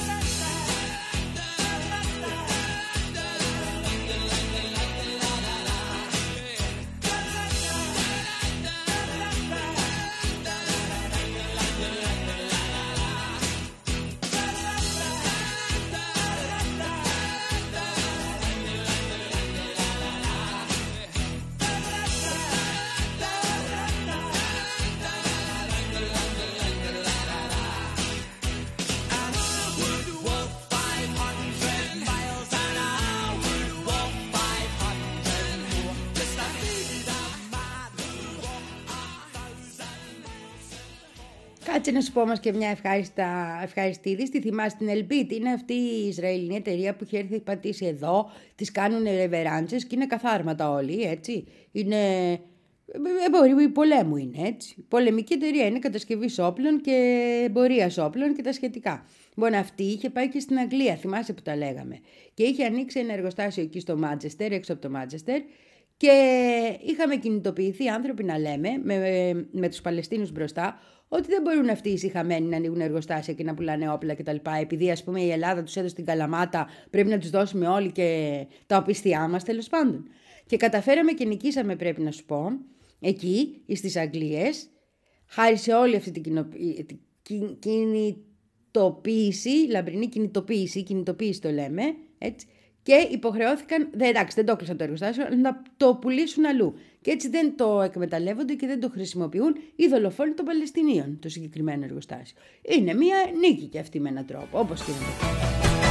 And I would walk five hundred miles and I would walk five hundred more just to be the man who walked a thousand miles. Κάτσε να σου πω όμως και μια ευχάριστα, ευχάριστη είδηση. Τη θυμάσαι την Elbit? Είναι αυτή η Ισραηλινή εταιρεία που έχει έρθει πατήσει εδώ. Τις κάνουν ρεβεράντσες και είναι καθάρματα όλοι, έτσι. Είναι εμπορίου πολέμου είναι, έτσι. Πολεμική εταιρεία είναι κατασκευής όπλων και εμπορίας όπλων και τα σχετικά. Λοιπόν, αυτή είχε πάει και στην Αγγλία, θυμάσαι που τα λέγαμε. Και είχε ανοίξει ένα εργοστάσιο εκεί στο Μάντσεστερ, έξω από το Μάντσεστερ. Και είχαμε κινητοποιηθεί άνθρωποι να λέμε, με, με, με τους Παλαιστίνους μπροστά, ότι δεν μπορούν αυτοί οι σιχαμένοι να ανοίγουν εργοστάσια και να πουλάνε όπλα κτλ. Επειδή, ας πούμε, η Ελλάδα τους έδωσε την Καλαμάτα, πρέπει να τους δώσουμε όλοι και τα οπισθιά μας, τέλος πάντων. Και καταφέραμε και νικήσαμε, πρέπει να σου πω, εκεί, στις Αγγλίες, χάρη σε όλη αυτή την κοινο... την κινητοποίηση, λαμπρινή κινητοποίηση, κινητοποίηση το λέμε, έτσι. Και υποχρεώθηκαν, δεν, εντάξει, δεν το έκλεισαν το εργοστάσιο, να το πουλήσουν αλλού. Και έτσι δεν το εκμεταλλεύονται και δεν το χρησιμοποιούν οι δολοφόνοι των Παλαιστινίων, το συγκεκριμένο εργοστάσιο. Είναι μία νίκη και αυτή με έναν τρόπο, όπως και να το πω.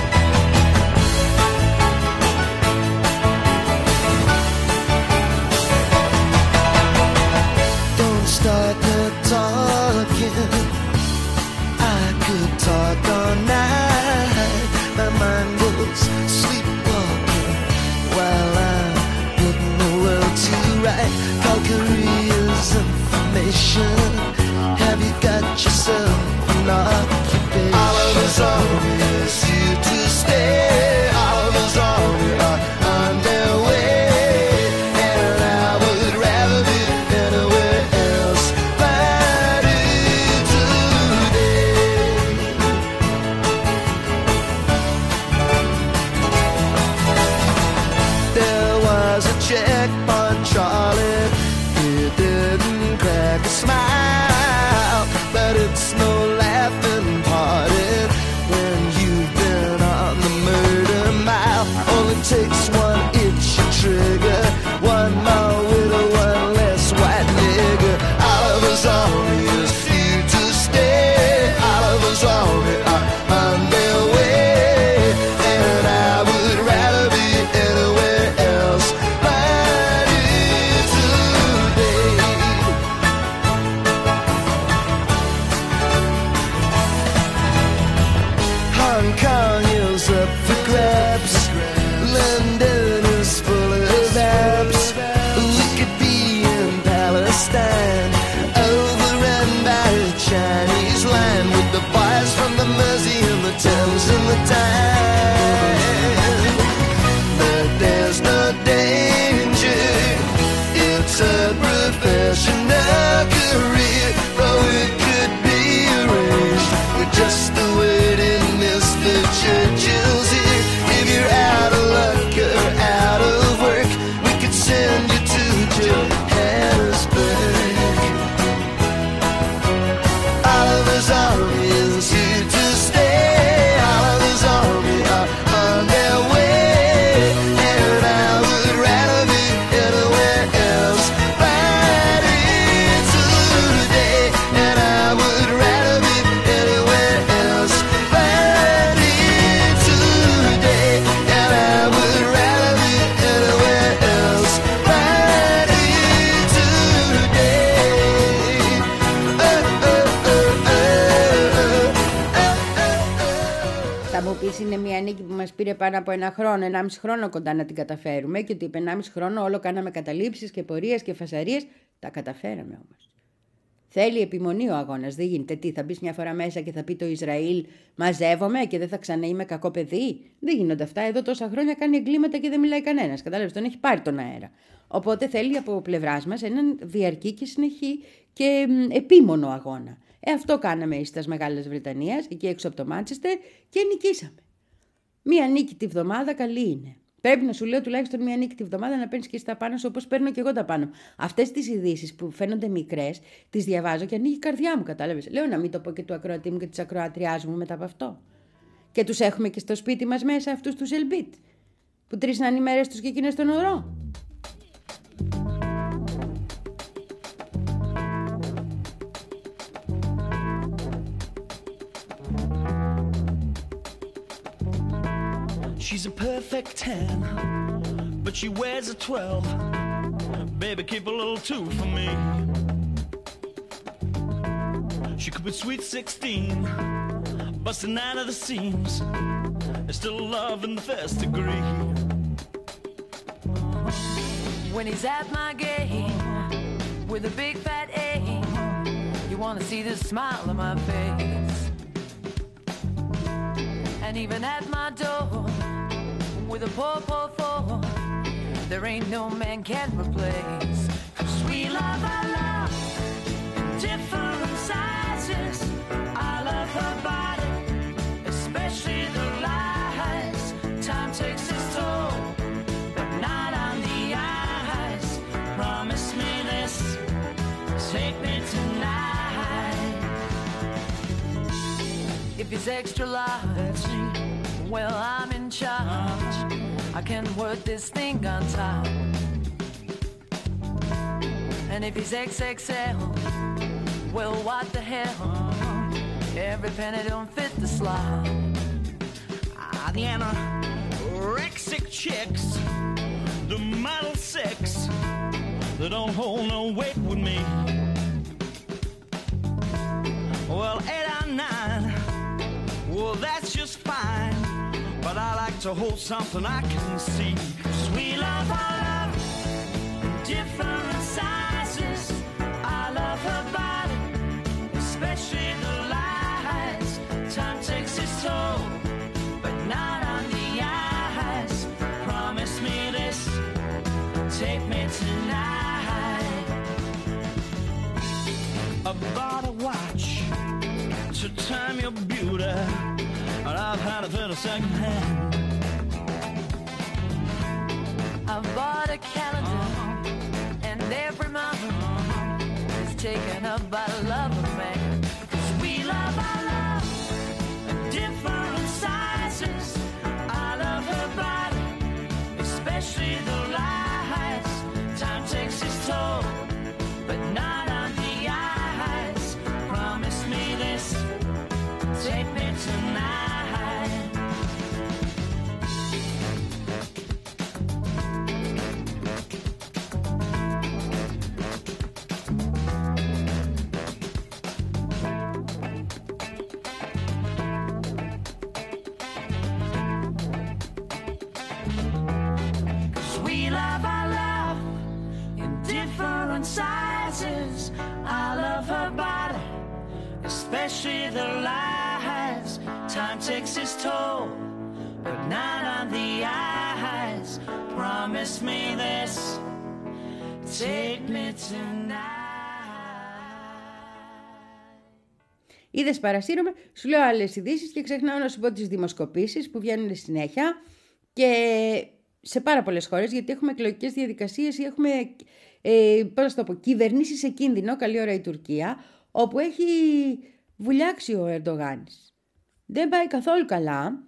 Don't start the talking. I could talk all night. My mind goes sleepwalking while I'm putting the world to right. Calgary's information. Have you got yourself an occupation? All of us are here to stay. All of us are on their way. And I would rather be anywhere else Thames and the Tyne. But there's no danger. It's a professional career. Oh, it could be arranged with just the waiting list for Churchill's here. If you're out of luck or out of work, we could send you to Johannesburg. Oliver's Army is here to stay. Oliver's Army are on their way, and I would rather be anywhere else. Fighting today, and I would rather be anywhere else. Fighting today, and I would rather be anywhere else. Fighting today. Oh, oh, oh, oh, oh, oh, oh. Θα μου πεις είναι μια νίκη που μας πήρε πάνω από ένα χρόνο, ενάμιση χρόνο κοντά να την καταφέρουμε και ότι επί ενάμιση χρόνο όλο κάναμε καταλήψεις και πορείες και φασαρίες. Τα καταφέραμε όμως. Θέλει επιμονή ο αγώνας, δεν γίνεται. Τι, θα μπεις μια φορά μέσα και θα πει το Ισραήλ μαζεύομαι και δεν θα ξανά είμαι κακό παιδί. Δεν γίνονται αυτά. Εδώ τόσα χρόνια κάνει εγκλήματα και δεν μιλάει κανένας. Κατάλαβες, τον έχει πάρει τον αέρα. Οπότε θέλει από πλευράς μας έναν διαρκή και συνεχή και μ, επίμονο αγώνα. Ε, αυτό κάναμε στις Μεγάλες Βρετανίας, εκεί έξω από το Μάντσεστερ και νικήσαμε. Μία νίκη τη βδομάδα καλή είναι. Πρέπει να σου λέω τουλάχιστον μία νίκη τη βδομάδα να παίρνει και στα πάνω σου όπως παίρνω και εγώ τα πάνω. Αυτές τις ειδήσεις που φαίνονται μικρές, τις διαβάζω και ανοίγει η καρδιά μου, κατάλαβες. Λέω να μην το πω και του ακροατή μου και της ακροατριάς μου μετά από αυτό. Και τους έχουμε και στο σπίτι μας μέσα αυτούς τους Ελμπίτ, που τρίσναν οι μέρες τους και εκείνες στον ορό. She's a perfect ten, but she wears a twelve. Baby, keep a little two for me. She could be sweet sixteen, busting out of the seams. There's still love in the first degree. When he's at my game with a big fat A, you wanna see the smile on my face. And even at my door with a poor, poor four, there ain't no man can replace. 'Cause we love our love in different sizes. I love her body, especially the lies. Time takes its toll, but not on the eyes. Promise me this, take me tonight. If it's extra large, well, I'm in charge. I can work this thing on top. And if he's X X L, well, what the hell? Every penny don't fit the slot. Ah, the anorexic chicks, the model six, they don't hold no weight with me. Well, eight or nine, well, that's just fine. But I like to hold something I can see. 'Cause we love our love in different sizes. I love her body, especially the lies. Time takes its toll, but not on the eyes. Promise me this, take me tonight. I bought a watch to time your beauty, and I've had it for the second hand. I bought a calendar, and every month is taken up by love of man. 'Cause we love our love in different sizes. I love her body, especially the lies. Time takes its toll, but not on the eyes. Promise me this, take me tonight. Sizes. I love her body, especially the lies. Time six is tall, but not on the eyes. Promise me this, take me tonight. Είδες, παρασύρωμαι, σου λέω άλλες ειδήσεις και ξεχνάω να σου πω τις δημοσκοπήσεις που βγαίνουν συνέχεια και σε πάρα πολλές χώρες, γιατί έχουμε εκλογικές διαδικασίες ή έχουμε ε, πώς να το πω, κυβερνήσεις σε κίνδυνο, καλή ώρα η Τουρκία, όπου έχει βουλιάξει ο Ερντογάνης. Δεν πάει καθόλου καλά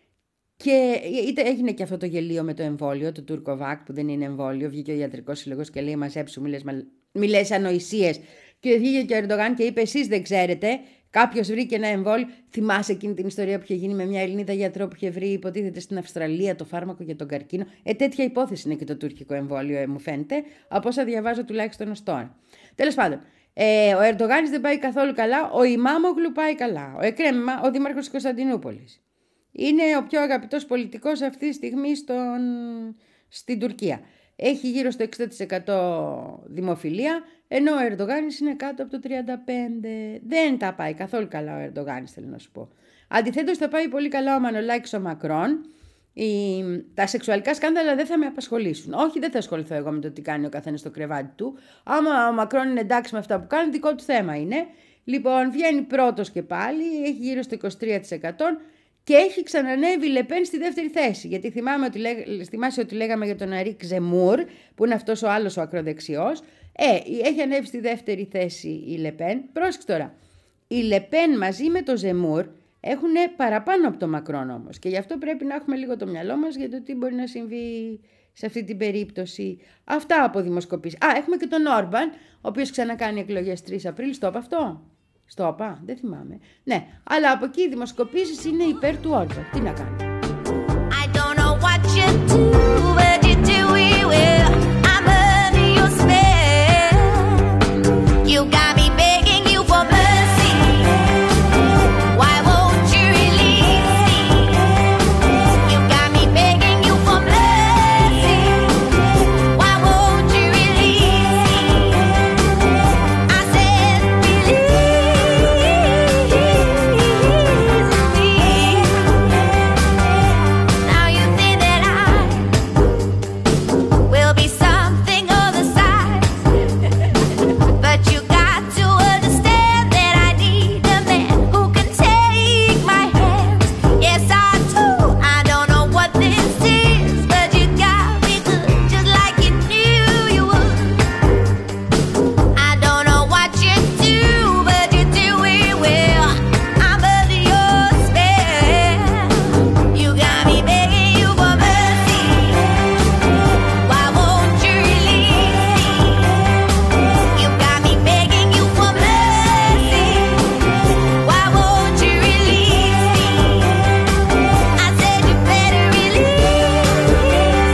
και είτε έγινε και αυτό το γελίο με το εμβόλιο, το Τουρκοβάκ που δεν είναι εμβόλιο, βγήκε ο ιατρικός σύλλογος και λέει μαζέψου, μη λες, μη λες ανοησίες, και βγήκε και ο Ερντογάν και είπε εσείς δεν ξέρετε. Κάποιος βρήκε ένα εμβόλιο. Θυμάσαι εκείνη την ιστορία που είχε γίνει με μια Ελληνίδα γιατρό που είχε βρει, υποτίθεται, στην Αυστραλία το φάρμακο για τον καρκίνο. Ε, τέτοια υπόθεση είναι και το τουρκικό εμβόλιο, ε, μου φαίνεται, από όσα διαβάζω τουλάχιστον ως τώρα. Τέλος πάντων, ε, ο Ερντογάνης δεν πάει καθόλου καλά. Ο Ιμάμογλου πάει καλά. Ο Εκρέμημα, ο δήμαρχος της Κωνσταντινούπολης, είναι ο πιο αγαπητός πολιτικός αυτή τη στιγμή στον... στην Τουρκία. Έχει γύρω στο εξήντα τοις εκατό δημοφιλία, ενώ ο Ερντογάνης είναι κάτω από το τριάντα πέντε τοις εκατό. Δεν τα πάει καθόλου καλά ο Ερντογάνης, θέλω να σου πω. Αντιθέτως θα πάει πολύ καλά ο Μανολάκης ο Μακρόν. Η... Τα σεξουαλικά σκάνδαλα δεν θα με απασχολήσουν. Όχι, δεν θα ασχοληθώ εγώ με το τι κάνει ο καθένας στο κρεβάτι του. Άμα ο Μακρόν είναι εντάξει με αυτά που κάνει, δικό του θέμα είναι. Λοιπόν, βγαίνει πρώτος και πάλι, έχει γύρω στο είκοσι τρία τοις εκατό. Και έχει ξανανεύει η Λεπέν στη δεύτερη θέση. Γιατί θυμάμαι ότι, λέγ... θυμάσαι ότι λέγαμε για τον Αρίκ Ζεμούρ, που είναι αυτός ο άλλος ο ακροδεξιός. Ε, έχει ανέβει στη δεύτερη θέση η Λεπέν. Πρόσεξε τώρα. Η Λεπέν μαζί με το Ζεμούρ έχουν παραπάνω από το Μακρόν όμως. Και γι' αυτό πρέπει να έχουμε λίγο το μυαλό μας για το τι μπορεί να συμβεί σε αυτή την περίπτωση. Αυτά από δημοσκοπήσεις. Α, έχουμε και τον Όρμπαν, ο οποίος ξανακάνει εκλογές τρεις Απριλίου. Στο είπα αυτό. Στο είπα, δεν θυμάμαι. Ναι, αλλά από εκεί οι δημοσκοπήσεις είναι υπέρ του Όρμπαν. Τι να κάνει. I don't know what you do, but you do it well. I'm under your spell. You got me begging you for mercy. Why won't you release me? You got me begging you for mercy. Why won't you release me? I said release me. Now you think that I will be something of the size, but you got to understand that I need a man who can take my hands. Yes, I do. I don't know what this is, but you got me good, just like you knew you would. I don't know what you do, but you do it well. I'm under your spell. You got me begging you for mercy. Why won't you release me? You got me begging you for mercy. Why won't you release me? I said you better release me.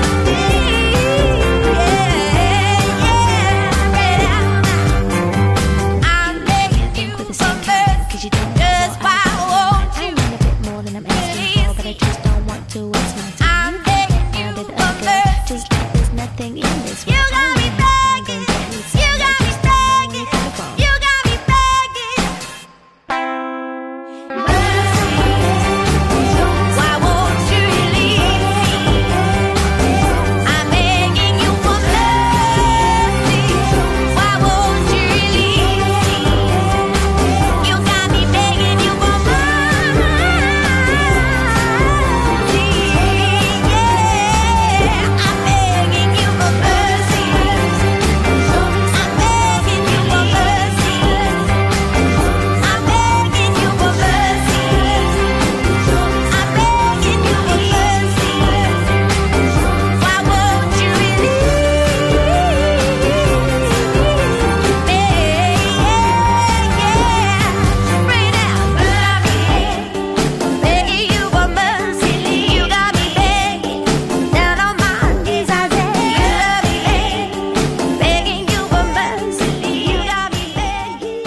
Yeah, yeah, right out now. I'm begging you for mercy. Just why won't you? I want a bit more than I'm asking for, but I just don't want to waste my time. I'm begging you Found it for again, mercy. just like there's nothing in this world. You got me begging. You got me begging. You got me begging. Mercy. Why won't you release me? I'm begging you for mercy. Why won't you release me? You got me begging you for mercy. Yeah, I'm begging you for mercy. I'm begging you for mercy. I'm begging you for mercy. I'm begging you for mercy. Why won't you release me? Yeah, right now, begging you for mercy. You got me begging down on my knees. I said, you love me, begging you for mercy. You got me begging.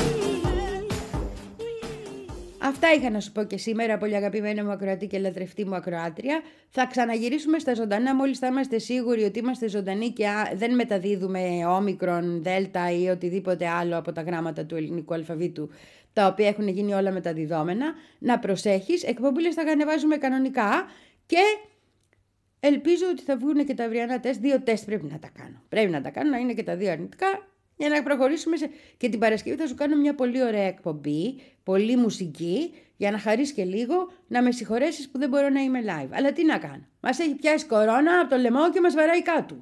Αυτά είχα να σου πω και σήμερα, πολύ αγαπημένη μου ακροατή και λατρευτή μου ακροάτρια. Θα ξαναγυρίσουμε στα ζωντανά μόλις θα είμαστε σίγουροι ότι είμαστε ζωντανοί και α- δεν μεταδίδουμε όμικρον, δέλτα ή οτιδήποτε άλλο από τα γράμματα του ελληνικού αλφαβήτου τα οποία έχουν γίνει όλα μεταδιδόμενα, να προσέχεις. Εκπομπούλες θα ανεβάζουμε κανονικά και ελπίζω ότι θα βγουν και τα αυριανά τεστ. Δύο τεστ πρέπει να τα κάνω. Πρέπει να τα κάνω, να είναι και τα δύο αρνητικά, για να προχωρήσουμε. Σε... Και την Παρασκευή θα σου κάνω μια πολύ ωραία εκπομπή, πολύ μουσική, για να χαρείς και λίγο, να με συγχωρέσεις που δεν μπορώ να είμαι live. Αλλά τι να κάνω. Μας έχει πιάσει κορώνα από το λαιμό και μας βαράει κάτω.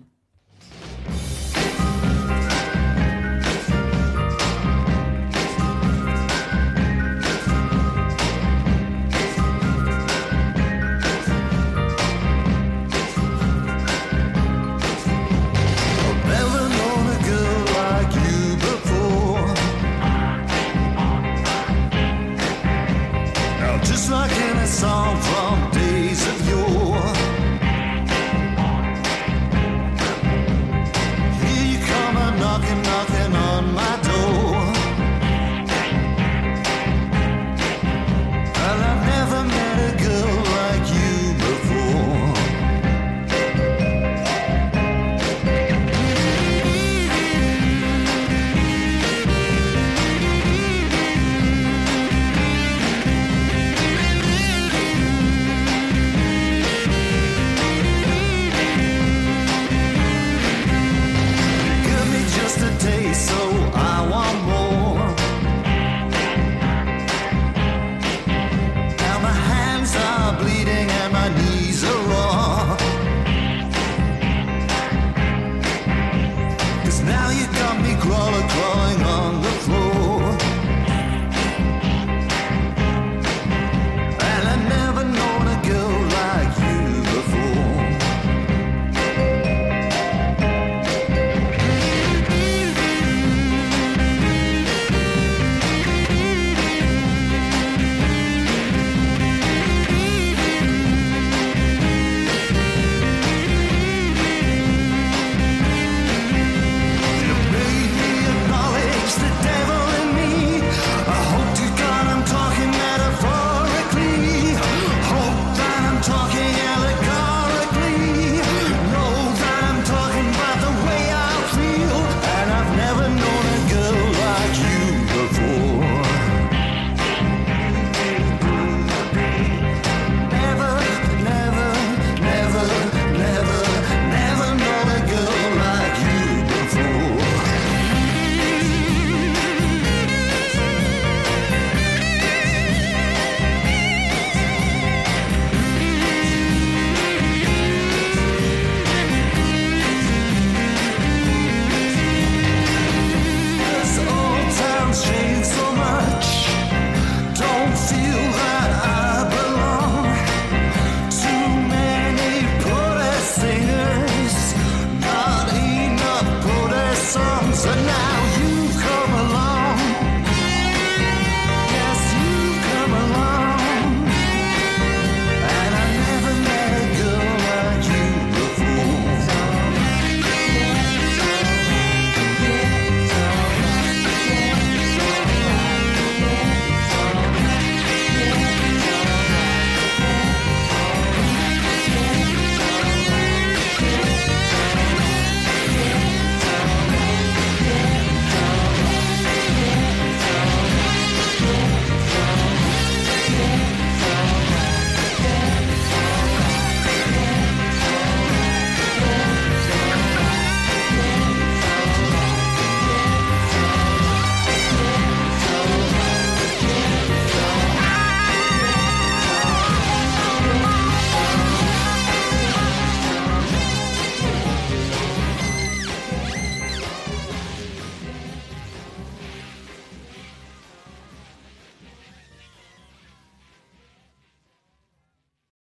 Like in a song from